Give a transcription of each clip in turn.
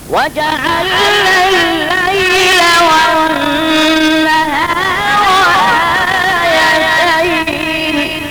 وجعلنا الليل والنهار آيتين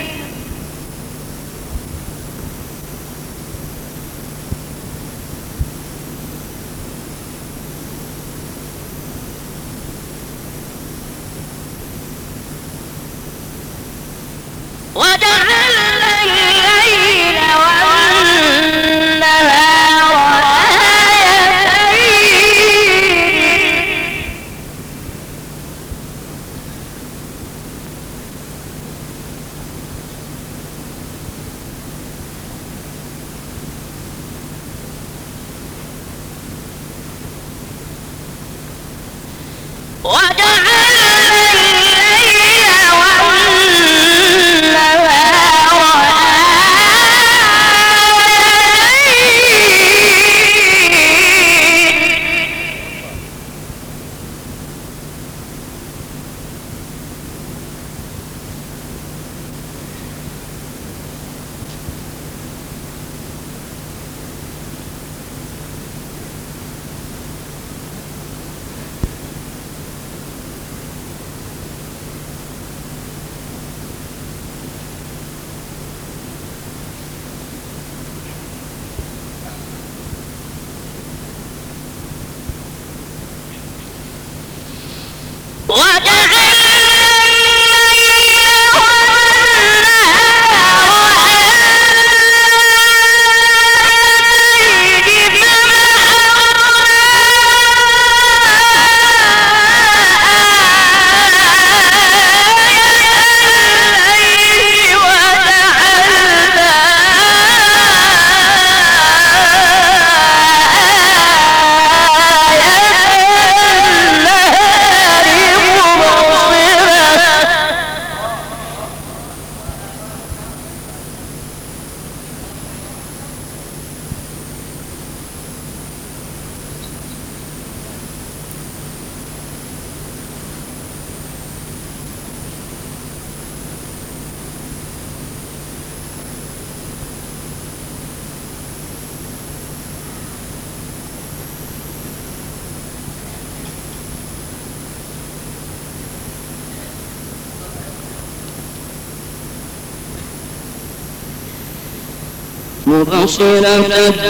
مبصرة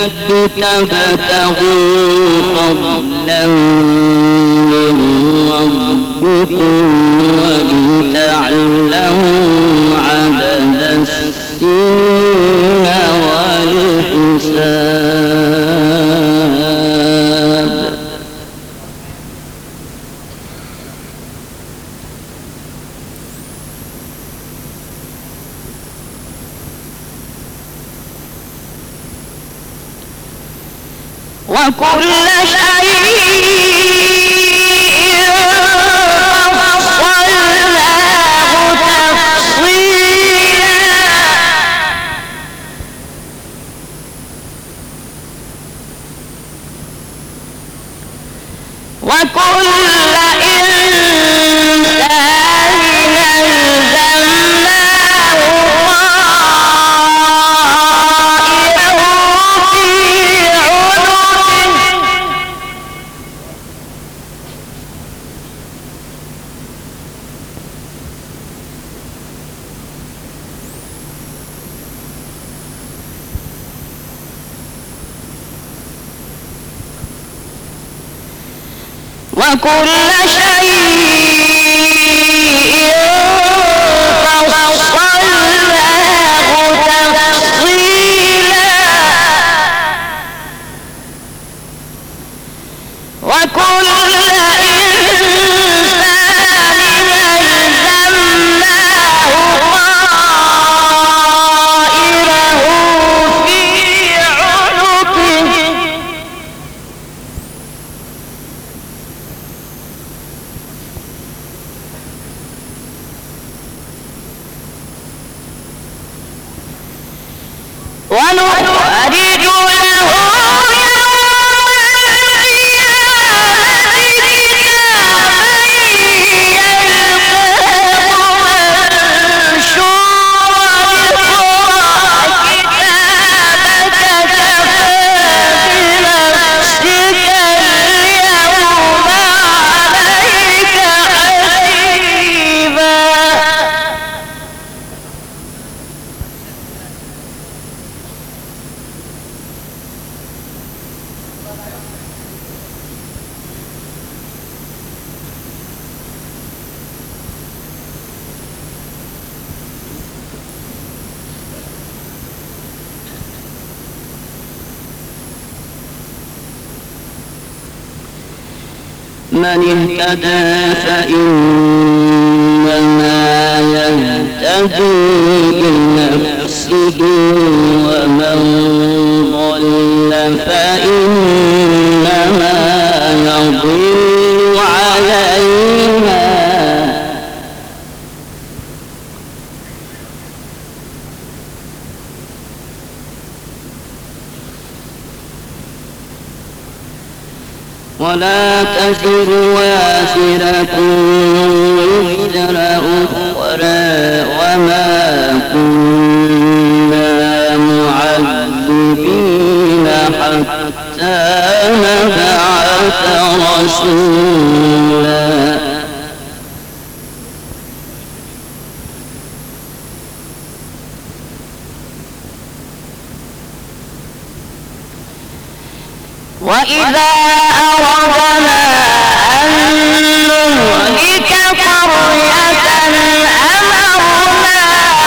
بك فتغوا فضلا من ربكم ولتعلموا عدد السنين والحساب وكل شيء فصلناه تفصيلا وكل إنسان وكل شيء فصلناه تفصيلا وكل ونخرج له يوم اهتدى فإنما يهتدي لنفسه ومن ضل فإنما يضل عليها ولا تزر وازرة وزر أخرى وما كنا معذبين حتى نبعث رسولا وإذا أردنا أن نهلك قرية أمرنا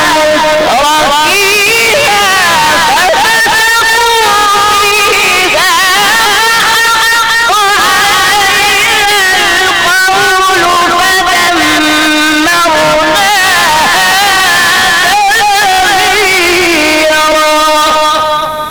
مترفيها ففسقوا فيها حق علينا القول فدمرناها تدميرا.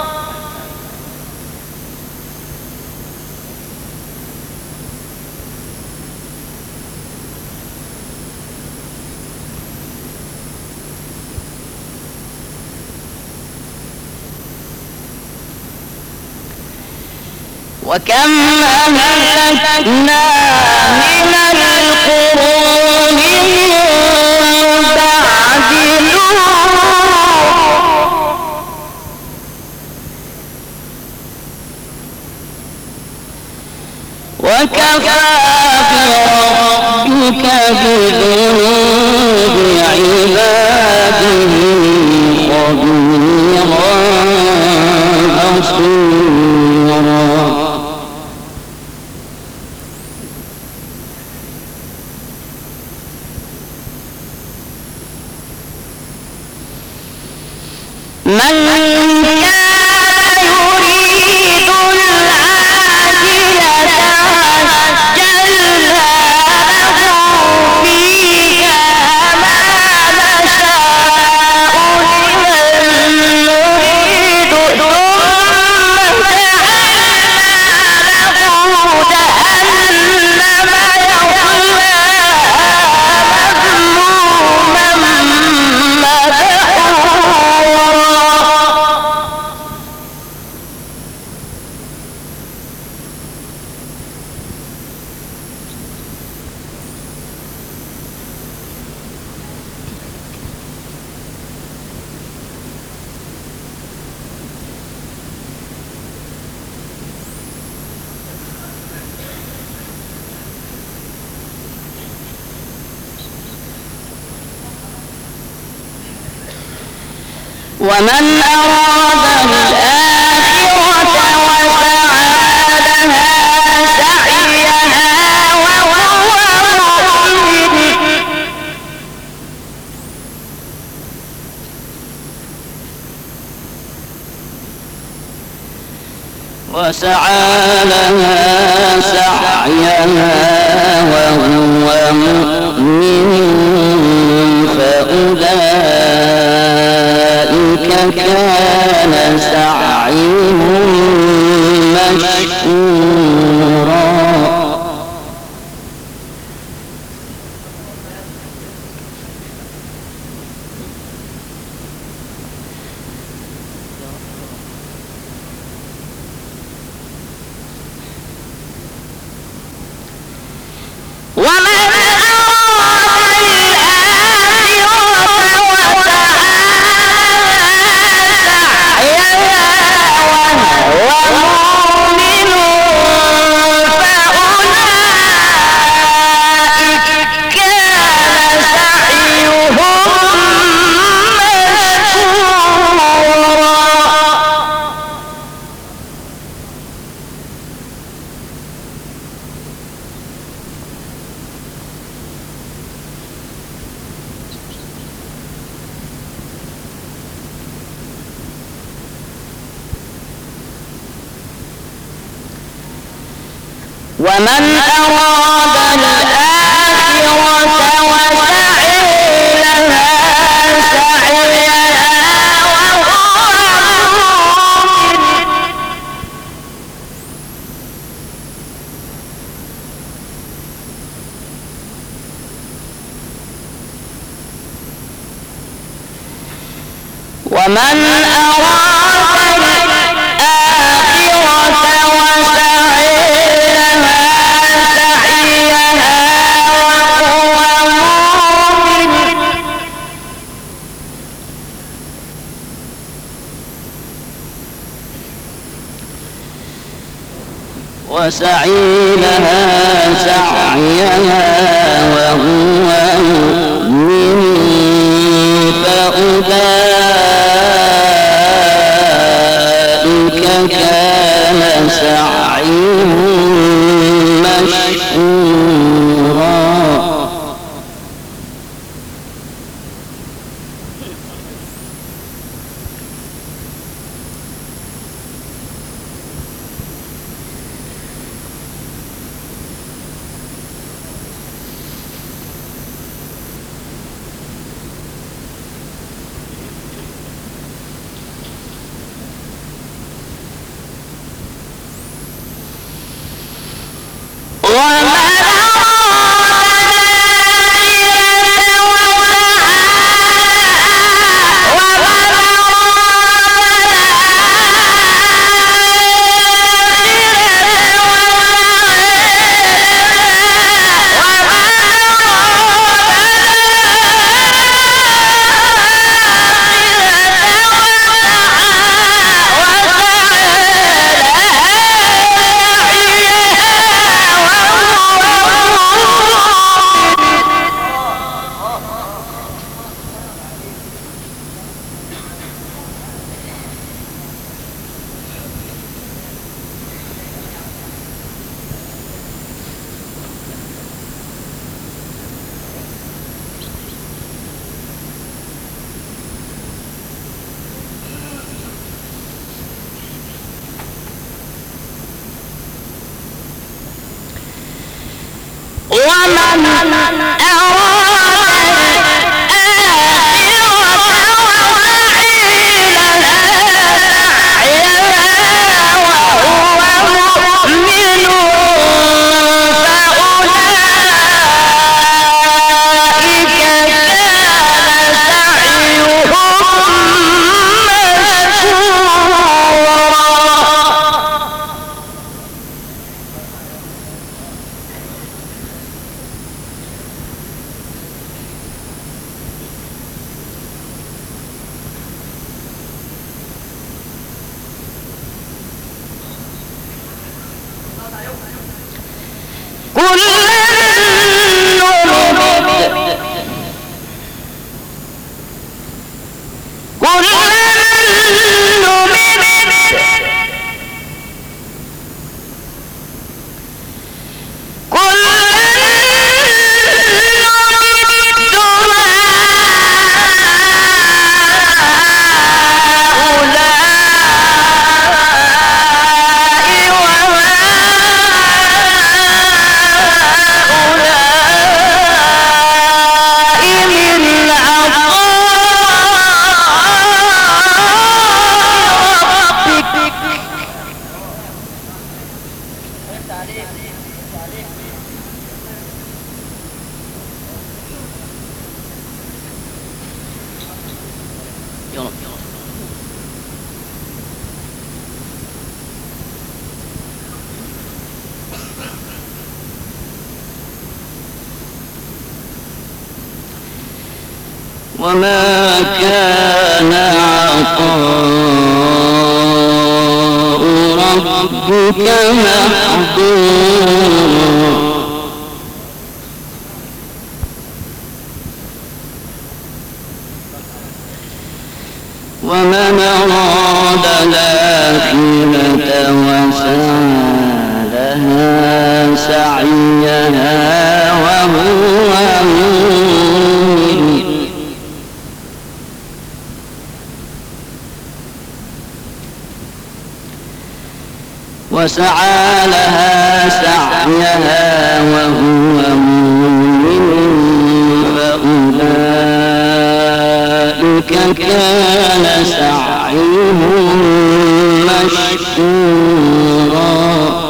وكم أهلكنا من القرون من بعد نوح وكفى بربك بذنوب عباده خبيرا بصيرا. من كان يريد العاجلة عجلنا له فيها ما نشاء لمن نريد ثم جعلنا له جهنم يصلاها مذموما مدحورا. ومن أراد الآخرة وسعى لها سعيها وهو مؤمن فأولئك كان سعيهم مشكورا. ومن أراد الآخرة ومن أراد ومن أراد الآخرة وسعي لها سعيها وهو مؤمن فأولئك كان سعيهم مشكورا. وما كان عطاء ربك محظورا. ومن أراد الآخرة وسعى لها سعيها وهو مؤمن فأولئك كان سعيهم مشكورا.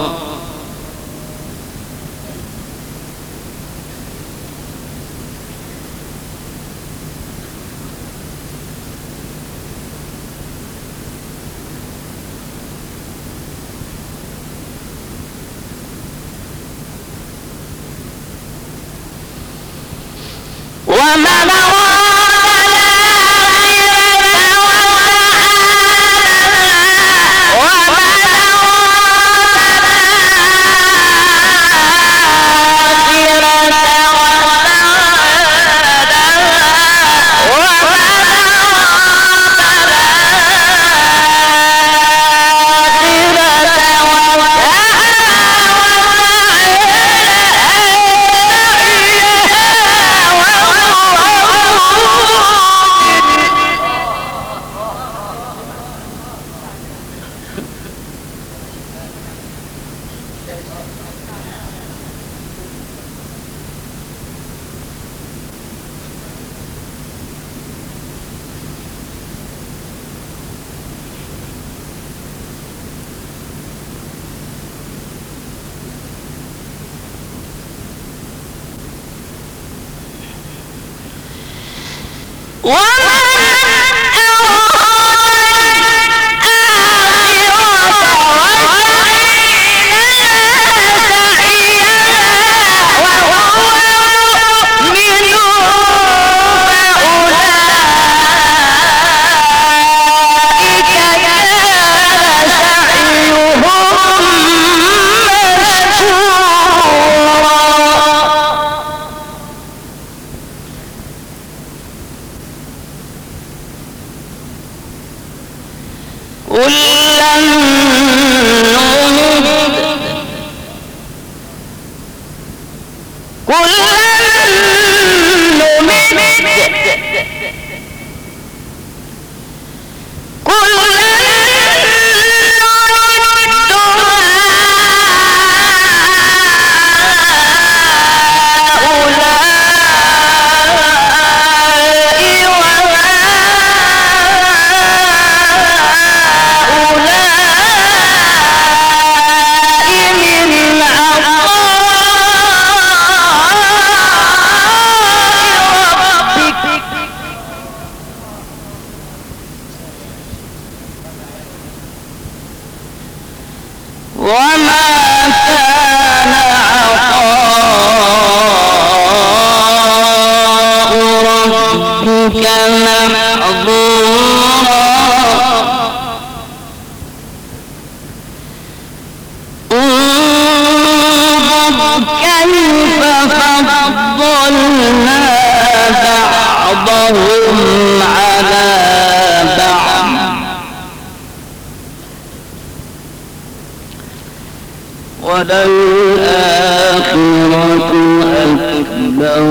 وللآخرة أكبر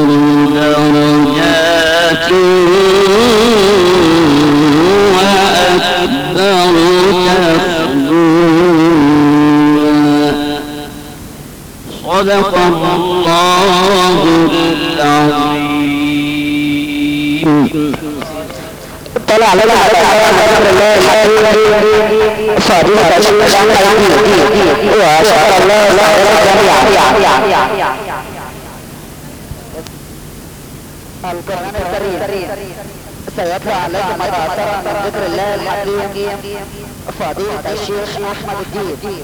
درجات وأكبر تفضيلا. صدق الله العظيم. طلع لنا على ذكر الله فضيلة الشيخ وشكر الله الجميع. القرآن الكريم سيتلى عليكم متأثرا من ذكر الله الحكيم فضيلة الشيخ أحمد الدين.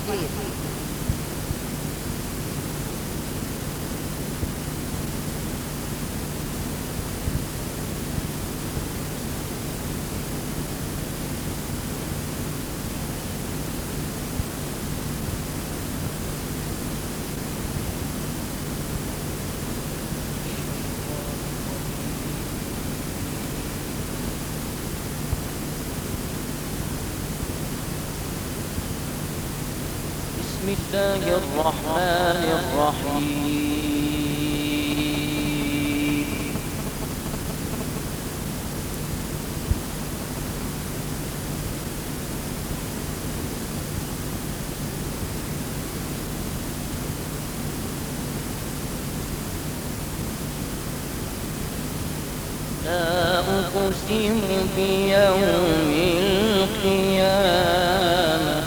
بسم الله الرحمن الرحيم. لا أقسم بيوم القيامة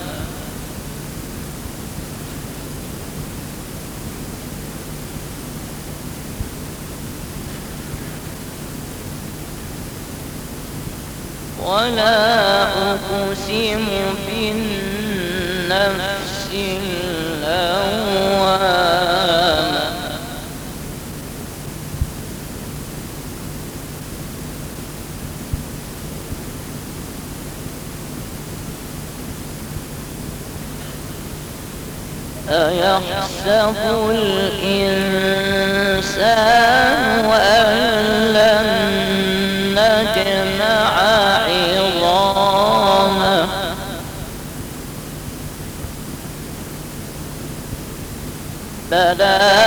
ولا أقسم بالنفس اللوامة أيحسب الإنسان أن لن نجمع عظامه بلى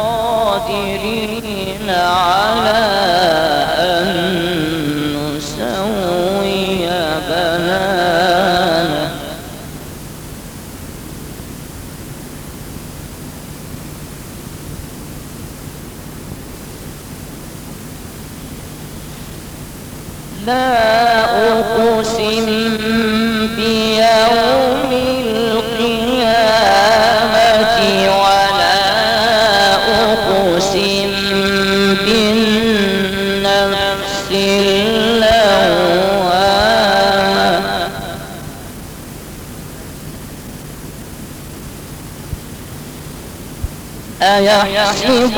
قادرين على أن نسوي بنانه لا أقسم بيوم القيامة ولا أقسم بالنفس أيحسب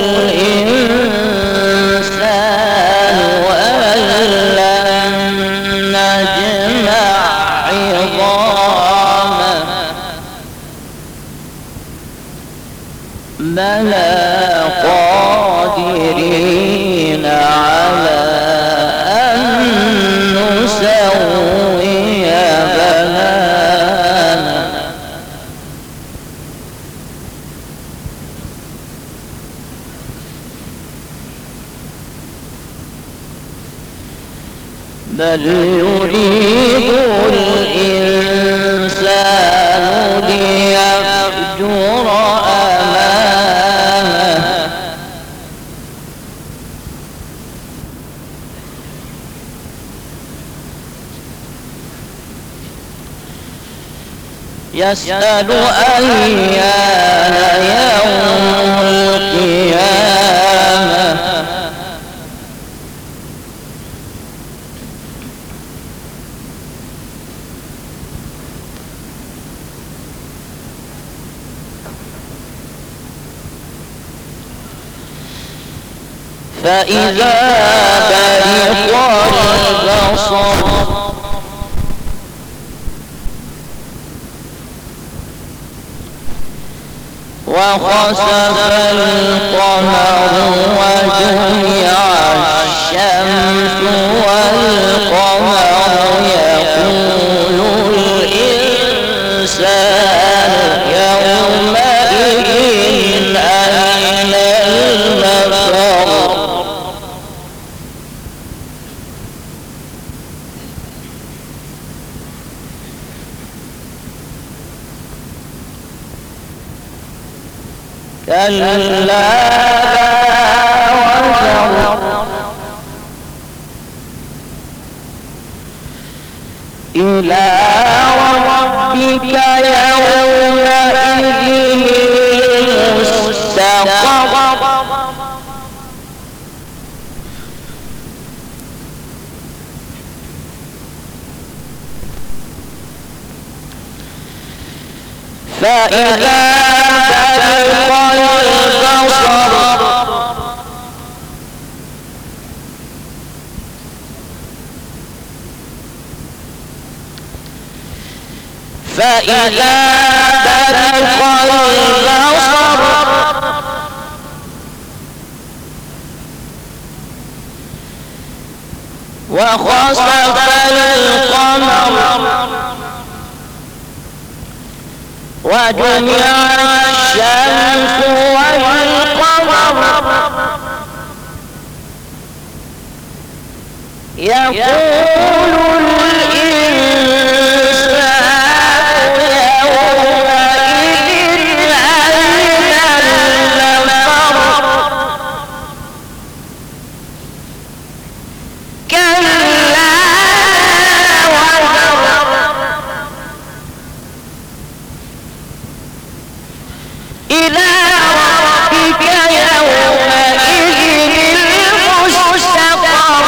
الإنسان أن لن نجمع عظامه بلى قادرين على أن نسوي بنانه بل يريد الإنسان ليفجر أمامه يسأل أيان يوم القيامة فإذا برق البصر وخسف القمر وجمع الشمس والقمر يقول الإنسان يومئذ أين المفر كلا لا وزر إلى ربك يومئذ المستقر فإذا برق البصر فإذا برق البصر وخسف القمر وجمع الشمس والقمر يقول الإنسان يومئذ أين المفر كلا وزر إلى ربك يومئذ المستقر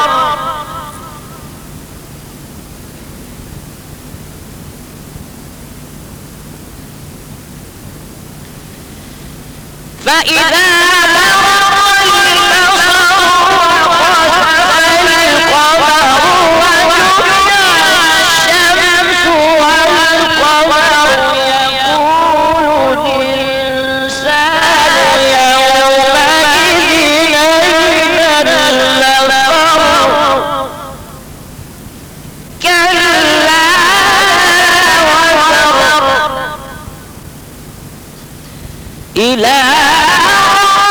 فإذا برق البصر وخسف القمر وجمع الشمس والقمر يقول الإنسان يومئذ أين المفر كلا وزر إلى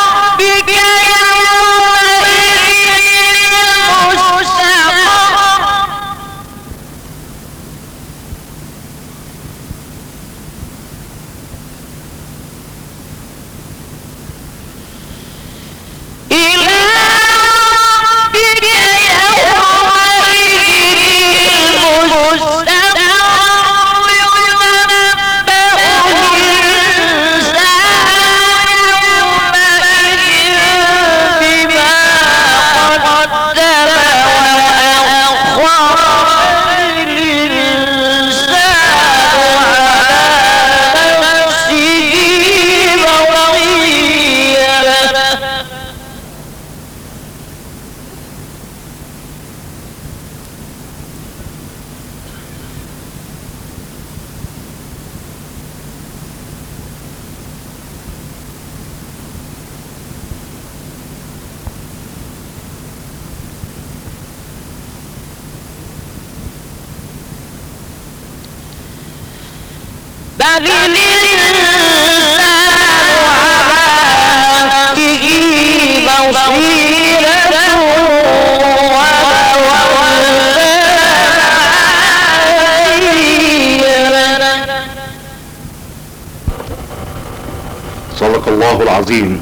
بل الإنسان على نفسه بصيرة صدق الله العظيم.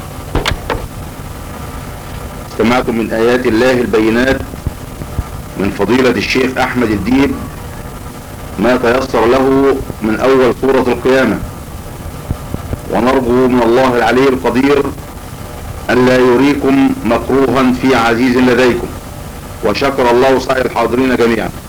استمعتم من آيات الله البينات من فضيلة الشيخ أحمد الديب ما تيسر له من أول سورة القيامة، ونرجو من الله العلي القدير ألا يريكم مكروها في عزيز لديكم، وشكر الله سعي الحاضرين جميعا.